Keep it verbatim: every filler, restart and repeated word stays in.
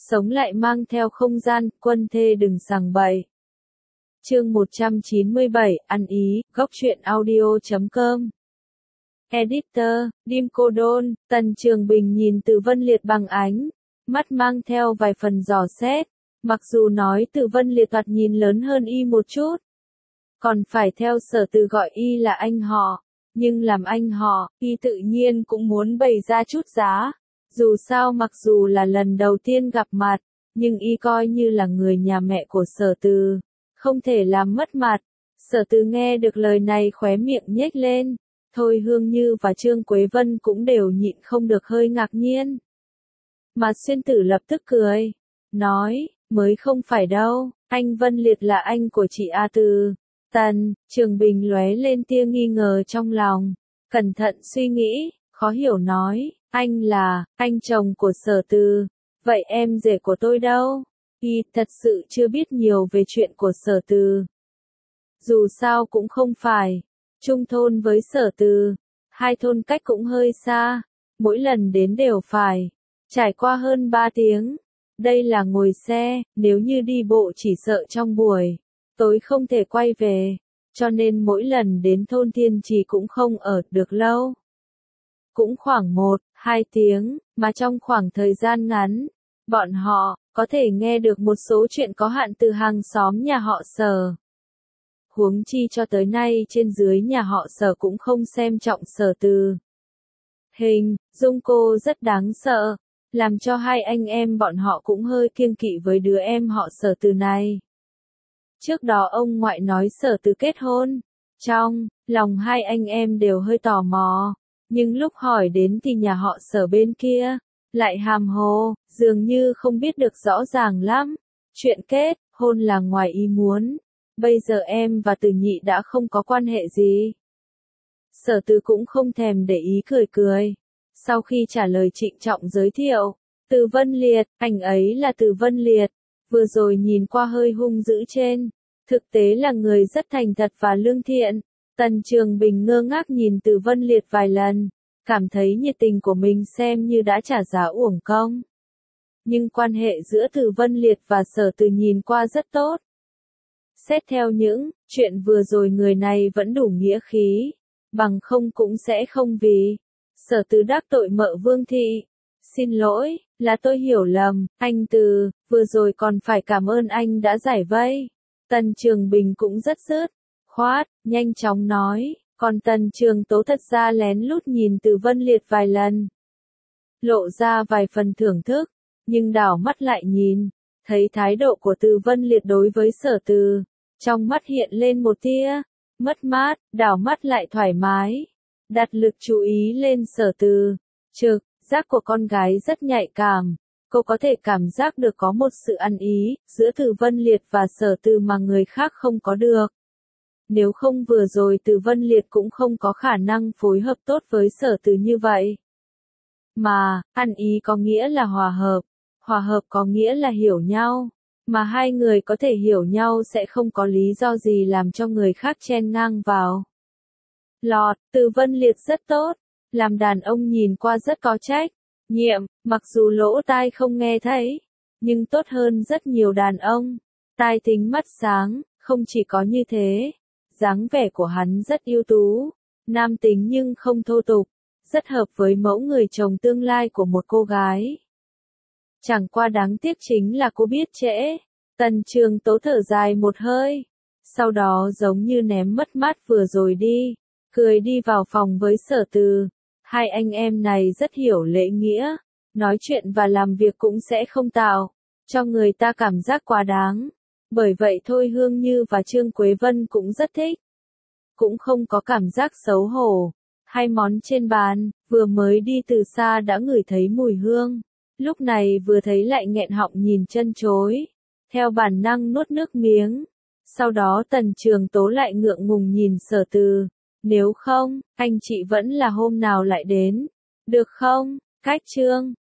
sống lại mang theo không gian, quân thê đừng sằng bậy. Chương một trăm chín mươi bảy, ăn ý, góc truyện audio chấm com. Editor, Dim Cô Đôn, Tần Trường Bình nhìn Từ Vân Liệt bằng ánh mắt mang theo vài phần dò xét, mặc dù nói Từ Vân Liệt thoạt nhìn lớn hơn y một chút, còn phải theo Sở Từ gọi y là anh họ, nhưng làm anh họ, y tự nhiên cũng muốn bày ra chút giá. Dù sao mặc dù là lần đầu tiên gặp mặt, nhưng y coi như là người nhà mẹ của Sở Từ, không thể làm mất mặt. Sở Từ nghe được lời này khóe miệng nhếch lên, Thôi Hương Như và Trương Quế Vân cũng đều nhịn không được hơi ngạc nhiên. Mà Xuyên Tử lập tức cười, nói, mới không phải đâu, anh Vân Liệt là anh của chị A Từ. Tần Trường Bình lóe lên tia nghi ngờ trong lòng, cẩn thận suy nghĩ, khó hiểu nói, anh là, anh chồng của Sở Từ, vậy em rể của tôi đâu? Y thật sự chưa biết nhiều về chuyện của Sở Từ. Dù sao cũng không phải chung thôn với Sở Từ, hai thôn cách cũng hơi xa, mỗi lần đến đều phải trải qua hơn ba tiếng. Đây là ngồi xe, nếu như đi bộ chỉ sợ trong buổi tối không thể quay về, cho nên mỗi lần đến thôn Thiên Trì cũng không ở được lâu. Cũng khoảng một, hai tiếng, mà trong khoảng thời gian ngắn, bọn họ có thể nghe được một số chuyện có hạn từ hàng xóm nhà họ Sở. Huống chi cho tới nay trên dưới nhà họ Sở cũng không xem trọng Sở Từ. Hình dung cô rất đáng sợ, làm cho hai anh em bọn họ cũng hơi kiêng kỵ với đứa em họ Sở Từ này. Trước đó ông ngoại nói Sở Từ kết hôn, trong lòng hai anh em đều hơi tò mò, nhưng lúc hỏi đến thì nhà họ Sở bên kia lại hàm hồ, dường như không biết được rõ ràng lắm. Chuyện kết hôn là ngoài ý muốn, bây giờ em và Từ Nhị đã không có quan hệ gì. Sở Từ cũng không thèm để ý cười cười. Sau khi trả lời trịnh trọng giới thiệu, Từ Vân Liệt, anh ấy là Từ Vân Liệt, vừa rồi nhìn qua hơi hung dữ trên, thực tế là người rất thành thật và lương thiện. Tần Trường Bình ngơ ngác nhìn Từ Vân Liệt vài lần, cảm thấy nhiệt tình của mình xem như đã trả giá uổng công. Nhưng quan hệ giữa Từ Vân Liệt và Sở Từ nhìn qua rất tốt. Xét theo những chuyện vừa rồi người này vẫn đủ nghĩa khí, bằng không cũng sẽ không vì Sở Từ đắc tội mợ Vương Thị. Xin lỗi, là tôi hiểu lầm, anh Từ, vừa rồi còn phải cảm ơn anh đã giải vây. Tần Trường Bình cũng rất dứt khoát, nhanh chóng nói, còn Tần Trường Tố thật ra lén lút nhìn Từ Vân Liệt vài lần. Lộ ra vài phần thưởng thức, nhưng đảo mắt lại nhìn, thấy thái độ của Từ Vân Liệt đối với Sở Từ, trong mắt hiện lên một tia mất mát, đảo mắt lại thoải mái, đặt lực chú ý lên Sở Từ. Trực giác của con gái rất nhạy cảm, cô có thể cảm giác được có một sự ăn ý giữa Từ Vân Liệt và Sở Từ mà người khác không có được. Nếu không vừa rồi Từ Vân Liệt cũng không có khả năng phối hợp tốt với Sở Từ như vậy. Mà, ăn ý có nghĩa là hòa hợp, hòa hợp có nghĩa là hiểu nhau, mà hai người có thể hiểu nhau sẽ không có lý do gì làm cho người khác chen ngang vào. Lọt, Từ Vân Liệt rất tốt, làm đàn ông nhìn qua rất có trách nhiệm, mặc dù lỗ tai không nghe thấy, nhưng tốt hơn rất nhiều đàn ông. Tai tính mắt sáng, không chỉ có như thế, dáng vẻ của hắn rất ưu tú, nam tính nhưng không thô tục, rất hợp với mẫu người chồng tương lai của một cô gái. Chẳng qua đáng tiếc chính là cô biết trễ. Tần Trường Tố thở dài một hơi, sau đó giống như ném mất mát vừa rồi đi, cười đi vào phòng với Sở Từ. Hai anh em này rất hiểu lễ nghĩa, nói chuyện và làm việc cũng sẽ không tạo cho người ta cảm giác quá đáng. Bởi vậy Thôi Hương Như và Trương Quế Vân cũng rất thích, cũng không có cảm giác xấu hổ. Hai món trên bàn, vừa mới đi từ xa đã ngửi thấy mùi hương, lúc này vừa thấy lại nghẹn họng nhìn chân chối, theo bản năng nuốt nước miếng. Sau đó Tần Trường Tố lại ngượng ngùng nhìn Sở Từ, nếu không, anh chị vẫn là hôm nào lại đến, được không? Cách Trương